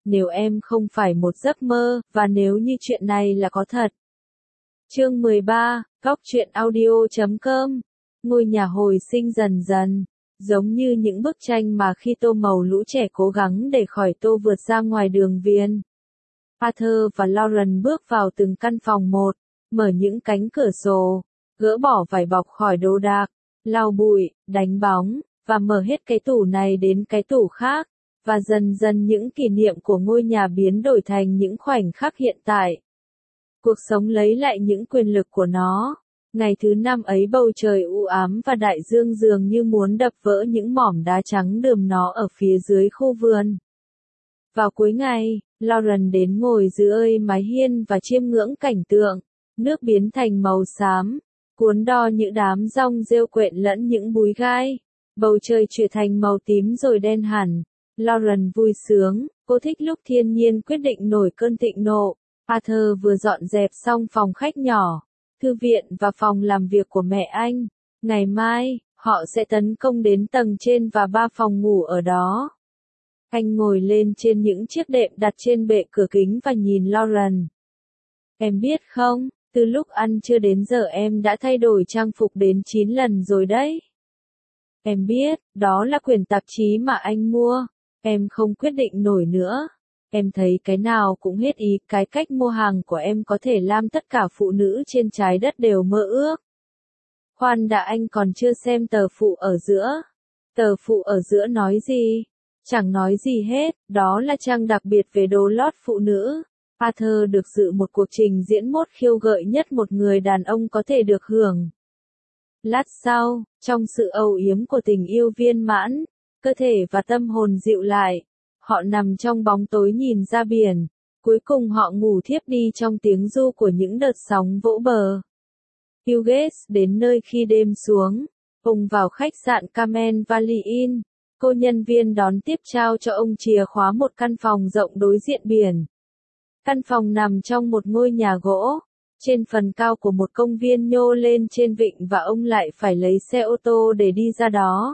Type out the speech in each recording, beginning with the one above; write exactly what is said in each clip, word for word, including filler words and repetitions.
nếu em không phải một giấc mơ, và nếu như chuyện này là có thật. Chương mười ba, Góc truyện audio chấm com. Ngôi nhà hồi sinh dần dần, giống như những bức tranh mà khi tô màu lũ trẻ cố gắng để khỏi tô vượt ra ngoài đường viền. Arthur và Lauren bước vào từng căn phòng một, mở những cánh cửa sổ, gỡ bỏ vải bọc khỏi đồ đạc, lau bụi, đánh bóng, và mở hết cái tủ này đến cái tủ khác, và dần dần những kỷ niệm của ngôi nhà biến đổi thành những khoảnh khắc hiện tại. Cuộc sống lấy lại những quyền lực của nó. Ngày thứ năm ấy bầu trời u ám và đại dương dường như muốn đập vỡ những mỏm đá trắng đườm nó ở phía dưới khu vườn. Vào cuối ngày, Lauren đến ngồi dưới mái hiên và chiêm ngưỡng cảnh tượng. Nước biến thành màu xám, cuốn đo những đám rong rêu quện lẫn những búi gai. Bầu trời chuyển thành màu tím rồi đen hẳn. Lauren vui sướng, cô thích lúc thiên nhiên quyết định nổi cơn thịnh nộ. Arthur vừa dọn dẹp xong phòng khách nhỏ, thư viện và phòng làm việc của mẹ anh. Ngày mai, họ sẽ tấn công đến tầng trên và ba phòng ngủ ở đó. Anh ngồi lên trên những chiếc đệm đặt trên bệ cửa kính và nhìn Lauren. Em biết không, từ lúc ăn trưa đến giờ em đã thay đổi trang phục đến chín lần rồi đấy. Em biết, đó là quyển tạp chí mà anh mua. Em không quyết định nổi nữa. Em thấy cái nào cũng hết ý, cái cách mua hàng của em có thể làm tất cả phụ nữ trên trái đất đều mơ ước. Khoan đã, anh còn chưa xem tờ phụ ở giữa. Tờ phụ ở giữa nói gì? Chẳng nói gì hết, đó là trang đặc biệt về đồ lót phụ nữ. Arthur được dự một cuộc trình diễn mốt khiêu gợi nhất một người đàn ông có thể được hưởng. Lát sau, trong sự âu yếm của tình yêu viên mãn, cơ thể và tâm hồn dịu lại. Họ nằm trong bóng tối nhìn ra biển, cuối cùng họ ngủ thiếp đi trong tiếng ru của những đợt sóng vỗ bờ. Hughes đến nơi khi đêm xuống, ông vào khách sạn Carmen Valley Inn, cô nhân viên đón tiếp trao cho ông chìa khóa một căn phòng rộng đối diện biển. Căn phòng nằm trong một ngôi nhà gỗ, trên phần cao của một công viên nhô lên trên vịnh và ông lại phải lấy xe ô tô để đi ra đó.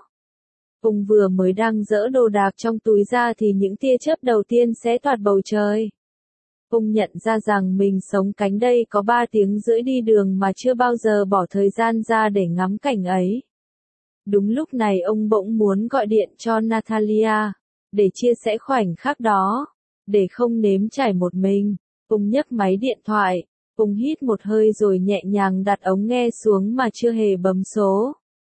Ông vừa mới đang dỡ đồ đạc trong túi ra thì những tia chớp đầu tiên xé toạc bầu trời. Ông nhận ra rằng mình sống cánh đây có ba tiếng rưỡi đi đường mà chưa bao giờ bỏ thời gian ra để ngắm cảnh ấy. Đúng lúc này ông bỗng muốn gọi điện cho Natalia, để chia sẻ khoảnh khắc đó, để không nếm trải một mình. Ông nhấc máy điện thoại, ông hít một hơi rồi nhẹ nhàng đặt ống nghe xuống mà chưa hề bấm số.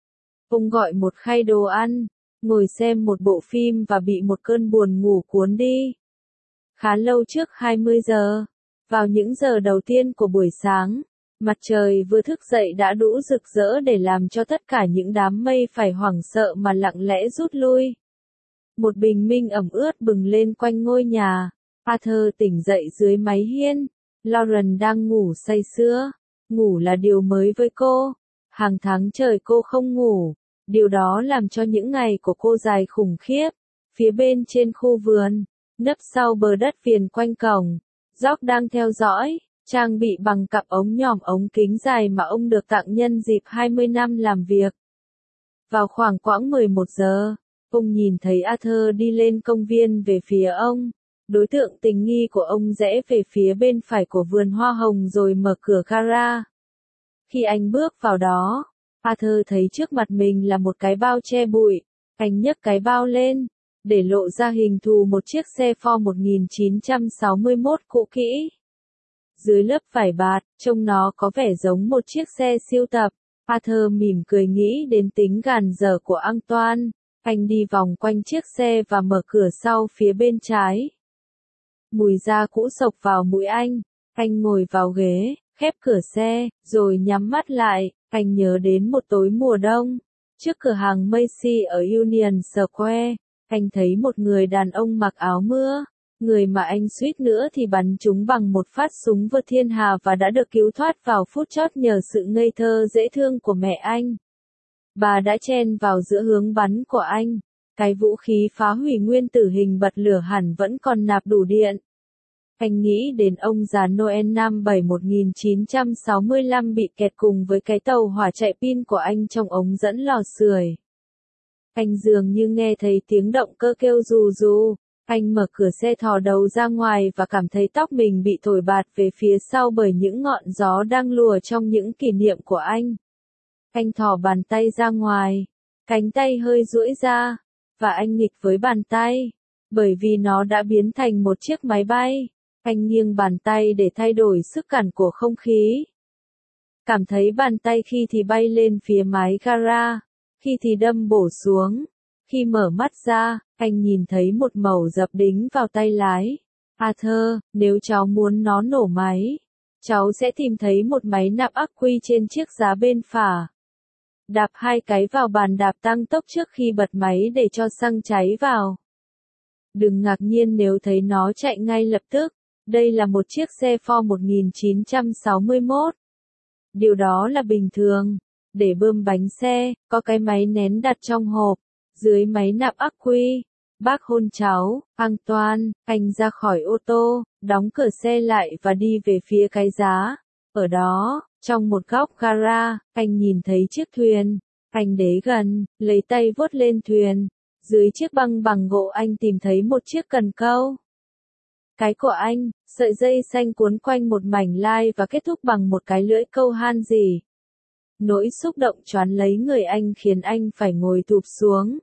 Ông gọi một khay đồ ăn, ngồi xem một bộ phim và bị một cơn buồn ngủ cuốn đi. Khá lâu trước hai mươi giờ, vào những giờ đầu tiên của buổi sáng, mặt trời vừa thức dậy đã đủ rực rỡ để làm cho tất cả những đám mây phải hoảng sợ mà lặng lẽ rút lui. Một bình minh ẩm ướt bừng lên quanh ngôi nhà. Arthur tỉnh dậy dưới mái hiên. Lauren đang ngủ say sưa. Ngủ là điều mới với cô. Hàng tháng trời cô không ngủ. Điều đó làm cho những ngày của cô dài khủng khiếp. Phía bên trên khu vườn, nấp sau bờ đất viền quanh cổng, George đang theo dõi, trang bị bằng cặp ống nhòm ống kính dài mà ông được tặng nhân dịp hai mươi năm làm việc. Vào khoảng quãng mười một giờ, ông nhìn thấy Arthur đi lên công viên về phía ông. Đối tượng tình nghi của ông rẽ về phía bên phải của vườn hoa hồng rồi mở cửa gara. Khi anh bước vào đó, Arthur thấy trước mặt mình là một cái bao che bụi. Anh nhấc cái bao lên, để lộ ra hình thù một chiếc xe Ford một nghìn chín trăm sáu mươi mốt cũ kỹ. Dưới lớp vải bạt, trông nó có vẻ giống một chiếc xe siêu tập. Arthur mỉm cười nghĩ đến tính gàn dở của Antoine. Anh đi vòng quanh chiếc xe và mở cửa sau phía bên trái. Mùi da cũ sộc vào mũi anh. Anh ngồi vào ghế, khép cửa xe, rồi nhắm mắt lại. Anh nhớ đến một tối mùa đông. Trước cửa hàng Macy ở Union Square, anh thấy một người đàn ông mặc áo mưa. Người mà anh suýt nữa thì bắn trúng bằng một phát súng vượt thiên hà và đã được cứu thoát vào phút chót nhờ sự ngây thơ dễ thương của mẹ anh. Bà đã chen vào giữa hướng bắn của anh. Cái vũ khí phá hủy nguyên tử hình bật lửa hẳn vẫn còn nạp đủ điện. Anh nghĩ đến ông già Noel năm bảy một nghìn chín trăm sáu mươi lăm bị kẹt cùng với cái tàu hỏa chạy pin của anh trong ống dẫn lò sưởi. Anh dường như nghe thấy tiếng động cơ kêu rù rù. Anh mở cửa xe thò đầu ra ngoài và cảm thấy tóc mình bị thổi bạt về phía sau bởi những ngọn gió đang lùa trong những kỷ niệm của anh. Anh thò bàn tay ra ngoài, cánh tay hơi duỗi ra, và anh nghịch với bàn tay, bởi vì nó đã biến thành một chiếc máy bay. Anh nghiêng bàn tay để thay đổi sức cản của không khí. Cảm thấy bàn tay khi thì bay lên phía mái gara, khi thì đâm bổ xuống. Khi mở mắt ra, anh nhìn thấy một mẩu dập đính vào tay lái. Arthur, nếu cháu muốn nó nổ máy, cháu sẽ tìm thấy một máy nạp ắc quy trên chiếc giá bên phải. Đạp hai cái vào bàn đạp tăng tốc trước khi bật máy để cho xăng cháy vào. Đừng ngạc nhiên nếu thấy nó chạy ngay lập tức. Đây là một chiếc xe Ford một nghìn chín trăm sáu mươi mốt. Điều đó là bình thường. Để bơm bánh xe, có cái máy nén đặt trong hộp, dưới máy nạp ắc quy. Bác hôn cháu, Antoine, anh ra khỏi ô tô, đóng cửa xe lại và đi về phía cái giá. Ở đó, trong một góc gara, anh nhìn thấy chiếc thuyền. Anh đế gần, lấy tay vuốt lên thuyền. Dưới chiếc băng bằng gỗ anh tìm thấy một chiếc cần câu. Cái của anh, sợi dây xanh cuốn quanh một mảnh lai và kết thúc bằng một cái lưỡi câu han gì. Nỗi xúc động choán lấy người anh khiến anh phải ngồi thụp xuống.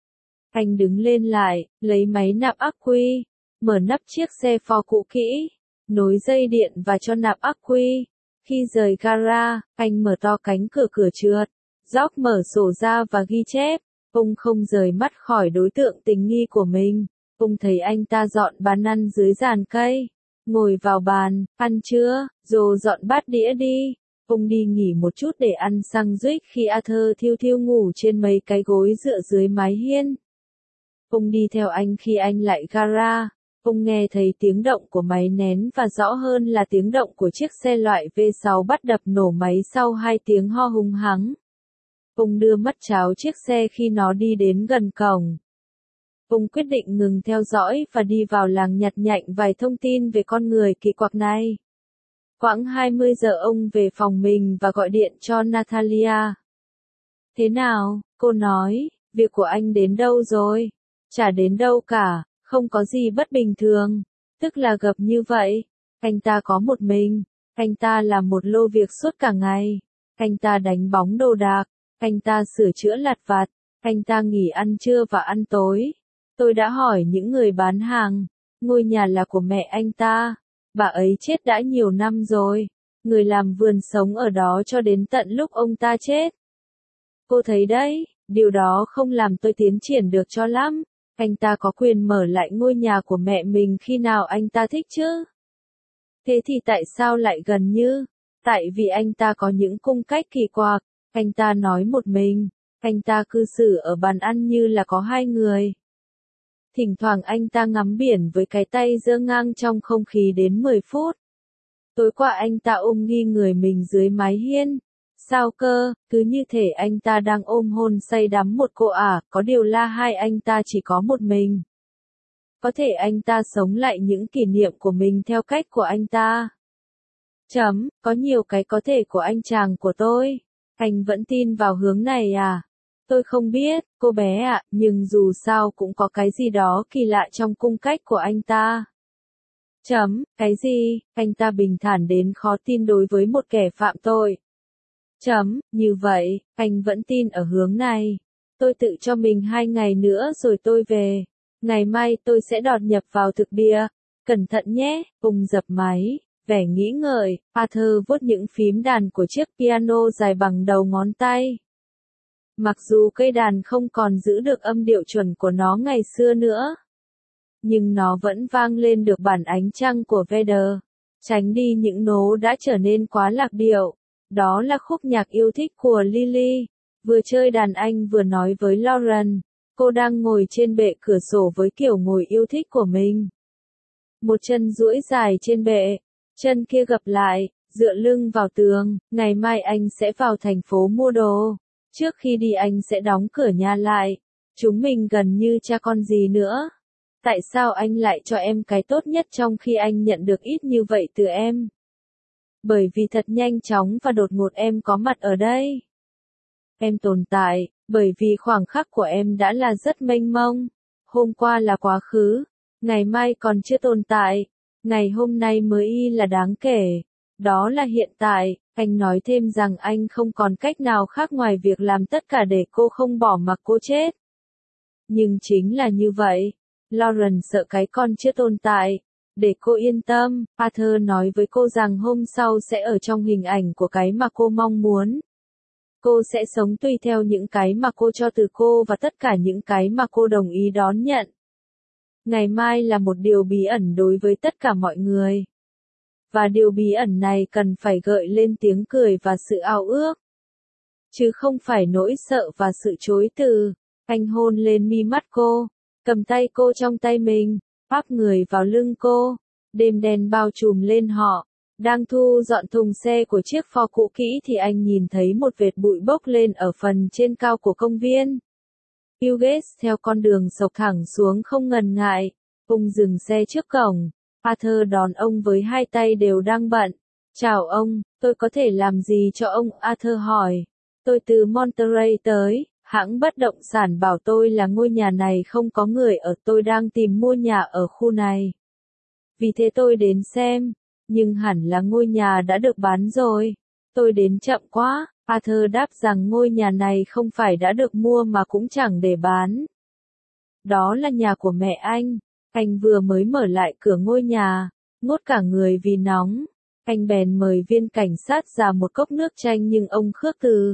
Anh đứng lên lại, lấy máy nạp ắc quy, mở nắp chiếc xe Ford cũ kỹ, nối dây điện và cho nạp ắc quy. Khi rời gara, anh mở to cánh cửa cửa trượt, George mở sổ ra và ghi chép. Ông không rời mắt khỏi đối tượng tình nghi của mình. Ông thấy anh ta dọn bàn ăn dưới giàn cây. Ngồi vào bàn, ăn chưa, rồi dọn bát đĩa đi. Ông đi nghỉ một chút để ăn sandwich khi Arthur thiêu thiêu ngủ trên mấy cái gối dựa dưới mái hiên. Ông đi theo anh khi anh lại gara. Ông nghe thấy tiếng động của máy nén và rõ hơn là tiếng động của chiếc xe loại V sáu bắt đập nổ máy sau hai tiếng ho hung hắng. Ông đưa mắt cháo chiếc xe khi nó đi đến gần cổng. Ông quyết định ngừng theo dõi và đi vào làng nhặt nhạnh vài thông tin về con người kỳ quặc này. Khoảng hai mươi giờ ông về phòng mình và gọi điện cho Natalia. Thế nào, cô nói, việc của anh đến đâu rồi? Chả đến đâu cả, không có gì bất bình thường. Tức là gặp như vậy. Anh ta có một mình. Anh ta làm một lô việc suốt cả ngày. Anh ta đánh bóng đồ đạc. Anh ta sửa chữa lặt vặt. Anh ta nghỉ ăn trưa và ăn tối. Tôi đã hỏi những người bán hàng. Ngôi nhà là của mẹ anh ta. Bà ấy chết đã nhiều năm rồi. Người làm vườn sống ở đó cho đến tận lúc ông ta chết. Cô thấy đấy, điều đó không làm tôi tiến triển được cho lắm. Anh ta có quyền mở lại ngôi nhà của mẹ mình khi nào anh ta thích chứ. Thế thì tại sao lại gần như? Tại vì anh ta có những cung cách kỳ quặc. Anh ta nói một mình. Anh ta cư xử ở bàn ăn như là có hai người. Thỉnh thoảng anh ta ngắm biển với cái tay giơ ngang trong không khí đến mười phút. Tối qua anh ta ôm nghi người mình dưới mái hiên. Sao cơ, cứ như thể anh ta đang ôm hôn say đắm một cô ả, có điều là hai anh ta chỉ có một mình. Có thể anh ta sống lại những kỷ niệm của mình theo cách của anh ta. Chấm, có nhiều cái có thể của anh chàng của tôi. Anh vẫn tin vào hướng này à? Tôi không biết, cô bé ạ, nhưng dù sao cũng có cái gì đó kỳ lạ trong cung cách của anh ta. Chấm, cái gì? Anh ta bình thản đến khó tin đối với một kẻ phạm tội. Chấm, như vậy, anh vẫn tin ở hướng này. Tôi tự cho mình hai ngày nữa rồi tôi về. Ngày mai tôi sẽ đột nhập vào thực địa. Cẩn thận nhé, ông dập máy, vẻ nghĩ ngợi, Arthur vuốt những phím đàn của chiếc piano dài bằng đầu ngón tay. Mặc dù cây đàn không còn giữ được âm điệu chuẩn của nó ngày xưa nữa, nhưng nó vẫn vang lên được bản ánh trăng của Vedder. Tránh đi những nốt đã trở nên quá lạc điệu. Đó là khúc nhạc yêu thích của Lily. Vừa chơi đàn anh vừa nói với Lauren. Cô đang ngồi trên bệ cửa sổ với kiểu ngồi yêu thích của mình. Một chân duỗi dài trên bệ, chân kia gập lại, dựa lưng vào tường. Ngày mai anh sẽ vào thành phố mua đồ. Trước khi đi anh sẽ đóng cửa nhà lại. Chúng mình gần như cha con gì nữa. Tại sao anh lại cho em cái tốt nhất trong khi anh nhận được ít như vậy từ em? Bởi vì thật nhanh chóng và đột ngột em có mặt ở đây. Em tồn tại, bởi vì khoảng khắc của em đã là rất mênh mông. Hôm qua là quá khứ, Ngày mai còn chưa tồn tại, ngày hôm nay mới y là đáng kể. Đó là hiện tại, anh nói thêm rằng anh không còn cách nào khác ngoài việc làm tất cả để cô không bỏ mặc cô chết. Nhưng chính là như vậy, Lauren sợ cái con chưa tồn tại. Để cô yên tâm, Arthur nói với cô rằng hôm sau sẽ ở trong hình ảnh của cái mà cô mong muốn. Cô sẽ sống tùy theo những cái mà cô cho từ cô và tất cả những cái mà cô đồng ý đón nhận. Ngày mai là một điều bí ẩn đối với tất cả mọi người. Và điều bí ẩn này cần phải gợi lên tiếng cười và sự ao ước. Chứ không phải nỗi sợ và sự chối từ. Anh hôn lên mi mắt cô, cầm tay cô trong tay mình, áp người vào lưng cô. Đêm đen bao trùm lên họ. Đang thu dọn thùng xe của chiếc Ford cũ kỹ thì anh nhìn thấy một vệt bụi bốc lên ở phần trên cao của công viên. Hughes theo con đường sộc thẳng xuống không ngần ngại. Ông dừng xe trước cổng. Arthur đón ông với hai tay đều đang bận. Chào ông, tôi có thể làm gì cho ông? Arthur hỏi. Tôi từ Monterey tới, hãng bất động sản bảo tôi là ngôi nhà này không có người ở, tôi đang tìm mua nhà ở khu này. Vì thế tôi đến xem, nhưng hẳn là ngôi nhà đã được bán rồi. Tôi đến chậm quá. Arthur đáp rằng ngôi nhà này không phải đã được mua mà cũng chẳng để bán. Đó là nhà của mẹ anh. Anh vừa mới mở lại cửa ngôi nhà, ngốt cả người vì nóng. Anh bèn mời viên cảnh sát ra một cốc nước chanh nhưng ông khước từ.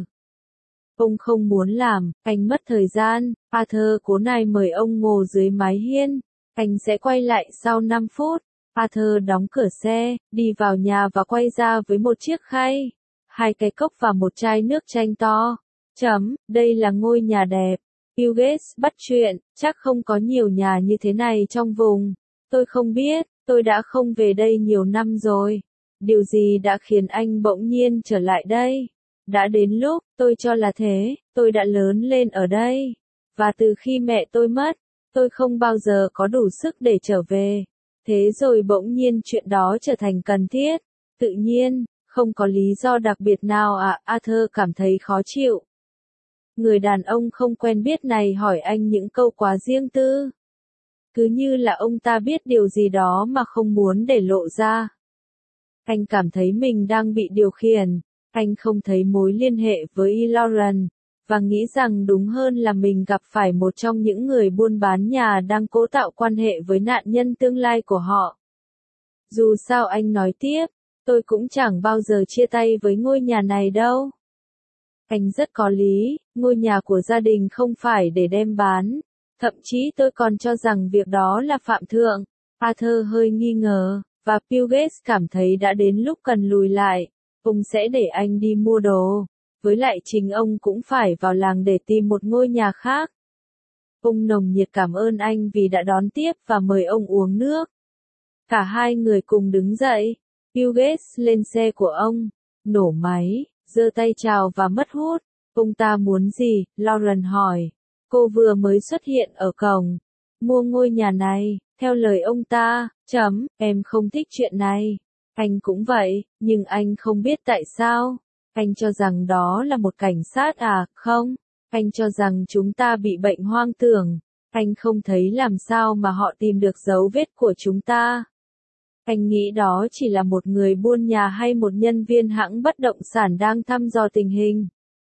Ông không muốn làm, anh mất thời gian. Arthur cố nài mời ông ngồi dưới mái hiên. Anh sẽ quay lại sau năm phút. Arthur đóng cửa xe, đi vào nhà và quay ra với một chiếc khay, hai cái cốc và một chai nước chanh to. Chấm, đây là ngôi nhà đẹp. Hughes bắt chuyện, chắc không có nhiều nhà như thế này trong vùng. Tôi không biết, tôi đã không về đây nhiều năm rồi. Điều gì đã khiến anh bỗng nhiên trở lại đây? Đã đến lúc, tôi cho là thế, tôi đã lớn lên ở đây. Và từ khi mẹ tôi mất, tôi không bao giờ có đủ sức để trở về. Thế rồi bỗng nhiên chuyện đó trở thành cần thiết. Tự nhiên, không có lý do đặc biệt nào à? Arthur cảm thấy khó chịu. Người đàn ông không quen biết này hỏi anh những câu quá riêng tư. Cứ như là ông ta biết điều gì đó mà không muốn để lộ ra. Anh cảm thấy mình đang bị điều khiển. Anh không thấy mối liên hệ với Lauren, và nghĩ rằng đúng hơn là mình gặp phải một trong những người buôn bán nhà đang cố tạo quan hệ với nạn nhân tương lai của họ. Dù sao anh nói tiếp, tôi cũng chẳng bao giờ chia tay với ngôi nhà này đâu. Anh rất có lý, ngôi nhà của gia đình không phải để đem bán. Thậm chí tôi còn cho rằng việc đó là phạm thượng. Arthur hơi nghi ngờ, và Hughes cảm thấy đã đến lúc cần lùi lại. Ông sẽ để anh đi mua đồ. Với lại chính ông cũng phải vào làng để tìm một ngôi nhà khác. Ông nồng nhiệt cảm ơn anh vì đã đón tiếp và mời ông uống nước. Cả hai người cùng đứng dậy. Hughes lên xe của ông, nổ máy, giơ tay chào và mất hút. Ông ta muốn gì? Lauren hỏi. Cô vừa mới xuất hiện ở cổng. Mua ngôi nhà này, theo lời ông ta, chấm, em không thích chuyện này. Anh cũng vậy, nhưng anh không biết tại sao. Anh cho rằng đó là một cảnh sát à? Không. Anh cho rằng chúng ta bị bệnh hoang tưởng. Anh không thấy làm sao mà họ tìm được dấu vết của chúng ta. Anh nghĩ đó chỉ là một người buôn nhà hay một nhân viên hãng bất động sản đang thăm dò tình hình.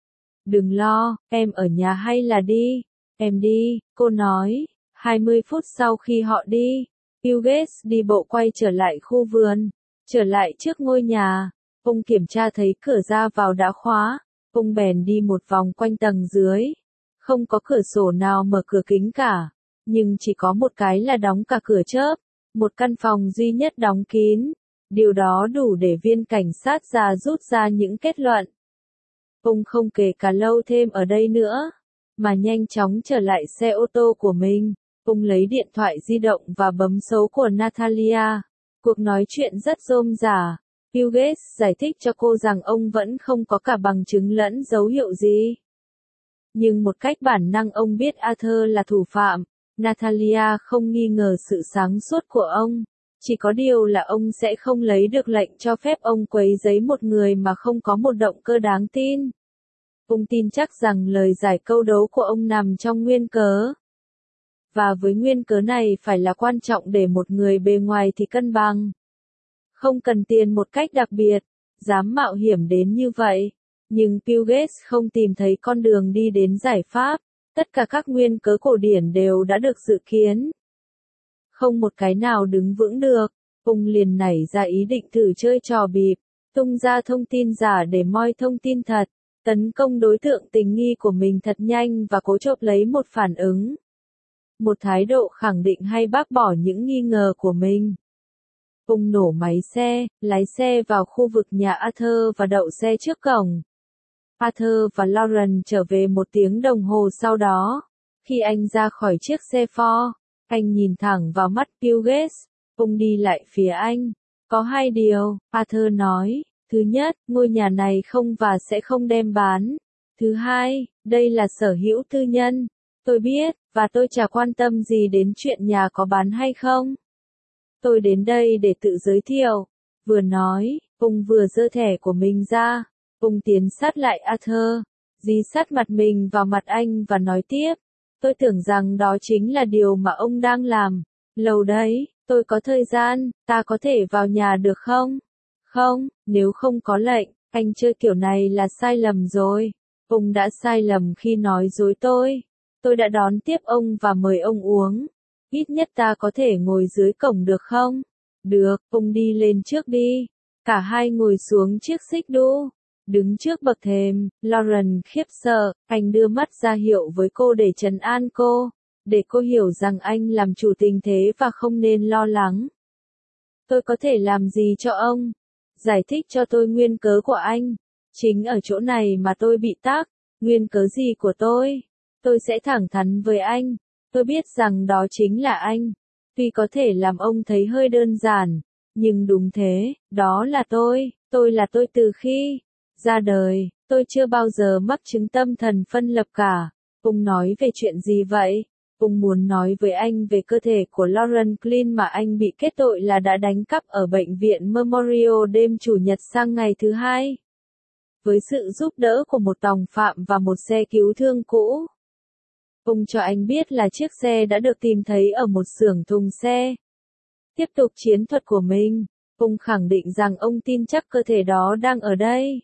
Đừng lo, em ở nhà hay là đi? Em đi, cô nói. hai mươi phút sau khi họ đi, Hughes đi bộ quay trở lại khu vườn. Trở lại trước ngôi nhà, ông kiểm tra thấy cửa ra vào đã khóa. Ông bèn đi một vòng quanh tầng dưới. Không có cửa sổ nào mở cửa kính cả. Nhưng chỉ có một cái là đóng cả cửa chớp. Một căn phòng duy nhất đóng kín. Điều đó đủ để viên cảnh sát già rút ra những kết luận. Ông không kể cả lâu thêm ở đây nữa, mà nhanh chóng trở lại xe ô tô của mình. Ông lấy điện thoại di động và bấm số của Natalia. Cuộc nói chuyện rất rôm rả. Hughes giải thích cho cô rằng ông vẫn không có cả bằng chứng lẫn dấu hiệu gì. Nhưng một cách bản năng ông biết Arthur là thủ phạm. Natalia không nghi ngờ sự sáng suốt của ông. Chỉ có điều là ông sẽ không lấy được lệnh cho phép ông quấy rầy một người mà không có một động cơ đáng tin. Ông tin chắc rằng lời giải câu đố của ông nằm trong nguyên cớ. Và với nguyên cớ này phải là quan trọng để một người bề ngoài thì cân bằng. Không cần tiền một cách đặc biệt, dám mạo hiểm đến như vậy. Nhưng Bill Gates không tìm thấy con đường đi đến giải pháp. Tất cả các nguyên cớ cổ điển đều đã được dự kiến. Không một cái nào đứng vững được. Ông liền nảy ra ý định thử chơi trò bịp, tung ra thông tin giả để moi thông tin thật, tấn công đối tượng tình nghi của mình thật nhanh và cố chộp lấy một phản ứng. Một thái độ khẳng định hay bác bỏ những nghi ngờ của mình. Ông nổ máy xe, lái xe vào khu vực nhà Arthur và đậu xe trước cổng. Arthur và Lauren trở về một tiếng đồng hồ sau đó. Khi anh ra khỏi chiếc xe Ford, anh nhìn thẳng vào mắt Bill Gates. Ông đi lại phía anh. Có hai điều, Arthur nói. Thứ nhất, ngôi nhà này không và sẽ không đem bán. Thứ hai, đây là sở hữu tư nhân. Tôi biết, và tôi chả quan tâm gì đến chuyện nhà có bán hay không. Tôi đến đây để tự giới thiệu. Vừa nói, ông vừa giơ thẻ của mình ra. Ông tiến sát lại Arthur, dí sát mặt mình vào mặt anh và nói tiếp. Tôi tưởng rằng đó chính là điều mà ông đang làm. Lâu đấy, tôi có thời gian, ta có thể vào nhà được không? Không, nếu không có lệnh, anh chơi kiểu này là sai lầm rồi. Ông đã sai lầm khi nói dối tôi. Tôi đã đón tiếp ông và mời ông uống. Ít nhất ta có thể ngồi dưới cổng được không? Được, ông đi lên trước đi. Cả hai ngồi xuống chiếc xích đu. Đứng trước bậc thềm, Lauren khiếp sợ, anh đưa mắt ra hiệu với cô để trấn an cô, để cô hiểu rằng anh làm chủ tình thế và không nên lo lắng. Tôi có thể làm gì cho ông? Giải thích cho tôi nguyên cớ của anh. Chính ở chỗ này mà tôi bị tắc. Nguyên cớ gì của tôi? Tôi sẽ thẳng thắn với anh. Tôi biết rằng đó chính là anh. Tuy có thể làm ông thấy hơi đơn giản, nhưng đúng thế, đó là tôi. Tôi là tôi từ khi ra đời. Tôi chưa bao giờ mắc chứng tâm thần phân lập cả. Ông nói về chuyện gì vậy? Ông muốn nói với anh về cơ thể của Lauren Klein mà anh bị kết tội là đã đánh cắp ở bệnh viện Memorial đêm Chủ nhật sang ngày thứ hai. Với sự giúp đỡ của một tòng phạm và một xe cứu thương cũ. Ông cho anh biết là chiếc xe đã được tìm thấy ở một xưởng thùng xe. Tiếp tục chiến thuật của mình, ông khẳng định rằng ông tin chắc cơ thể đó đang ở đây.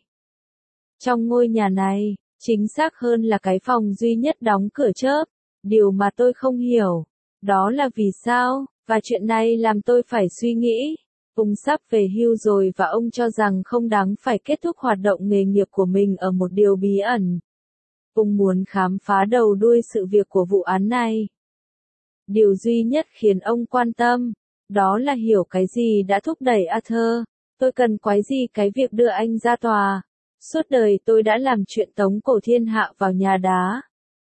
Trong ngôi nhà này, chính xác hơn là cái phòng duy nhất đóng cửa chớp. Điều mà tôi không hiểu, đó là vì sao, và chuyện này làm tôi phải suy nghĩ. Ông sắp về hưu rồi và ông cho rằng không đáng phải kết thúc hoạt động nghề nghiệp của mình ở một điều bí ẩn. Ông muốn khám phá đầu đuôi sự việc của vụ án này. Điều duy nhất khiến ông quan tâm, đó là hiểu cái gì đã thúc đẩy Arthur. Tôi cần quái gì cái việc đưa anh ra tòa. Suốt đời tôi đã làm chuyện tống cổ thiên hạ vào nhà đá.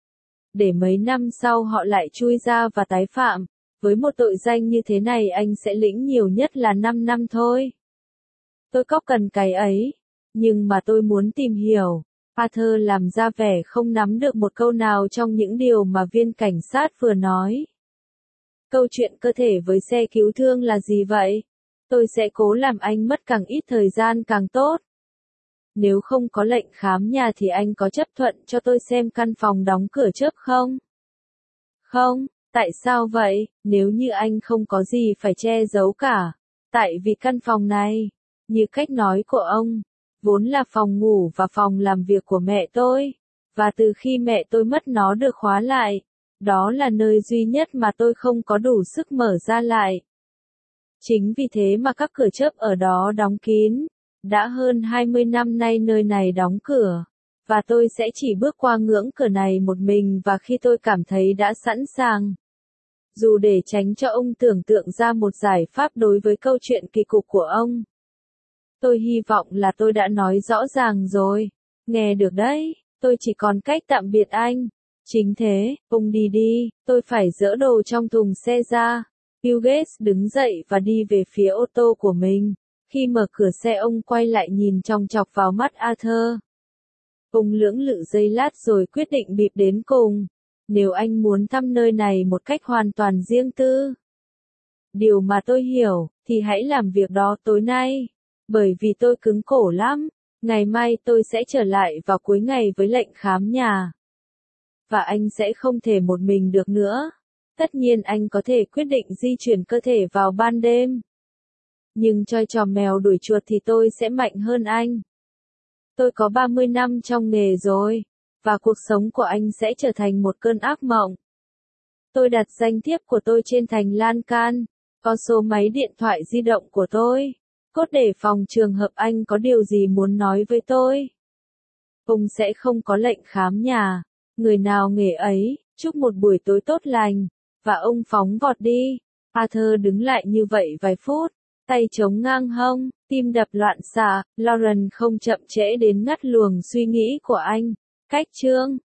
Để mấy năm sau họ lại chui ra và tái phạm. Với một tội danh như thế này anh sẽ lĩnh nhiều nhất là năm năm thôi. Tôi có cần cái ấy. Nhưng mà tôi muốn tìm hiểu. Arthur làm ra vẻ không nắm được một câu nào trong những điều mà viên cảnh sát vừa nói. Câu chuyện cơ thể với xe cứu thương là gì vậy? Tôi sẽ cố làm anh mất càng ít thời gian càng tốt. Nếu không có lệnh khám nhà thì anh có chấp thuận cho tôi xem căn phòng đóng cửa chớp không? Không, tại sao vậy? Nếu như anh không có gì phải che giấu cả. Tại vì căn phòng này, như cách nói của ông, vốn là phòng ngủ và phòng làm việc của mẹ tôi. Và từ khi mẹ tôi mất nó được khóa lại, đó là nơi duy nhất mà tôi không có đủ sức mở ra lại. Chính vì thế mà các cửa chớp ở đó đóng kín. Đã hơn hai mươi năm nay nơi này đóng cửa, và tôi sẽ chỉ bước qua ngưỡng cửa này một mình và khi tôi cảm thấy đã sẵn sàng. Dù để tránh cho ông tưởng tượng ra một giải pháp đối với câu chuyện kỳ cục của ông. Tôi hy vọng là tôi đã nói rõ ràng rồi. Nghe được đấy, tôi chỉ còn cách tạm biệt anh. Chính thế, ông đi đi, tôi phải dỡ đồ trong thùng xe ra. Bill Gates đứng dậy và đi về phía ô tô của mình. Khi mở cửa xe ông quay lại nhìn chòng chọc vào mắt Arthur. Ông lưỡng lự giây lát rồi quyết định bịp đến cùng. Nếu anh muốn thăm nơi này một cách hoàn toàn riêng tư. Điều mà tôi hiểu, thì hãy làm việc đó tối nay. Bởi vì tôi cứng cổ lắm. Ngày mai tôi sẽ trở lại vào cuối ngày với lệnh khám nhà. Và anh sẽ không thể một mình được nữa. Tất nhiên anh có thể quyết định di chuyển cơ thể vào ban đêm. Nhưng choi trò mèo đuổi chuột thì tôi sẽ mạnh hơn anh. Tôi có ba mươi năm trong nghề rồi, và cuộc sống của anh sẽ trở thành một cơn ác mộng. Tôi đặt danh thiếp của tôi trên thành lan can, có số máy điện thoại di động của tôi, cốt để phòng trường hợp anh có điều gì muốn nói với tôi. Ông sẽ không có lệnh khám nhà, người nào nghề ấy, chúc một buổi tối tốt lành, và ông phóng vọt đi. Arthur đứng lại như vậy vài phút, tay chống ngang hông, tim đập loạn xạ, Lauren không chậm trễ đến ngắt luồng suy nghĩ của anh. Cách chương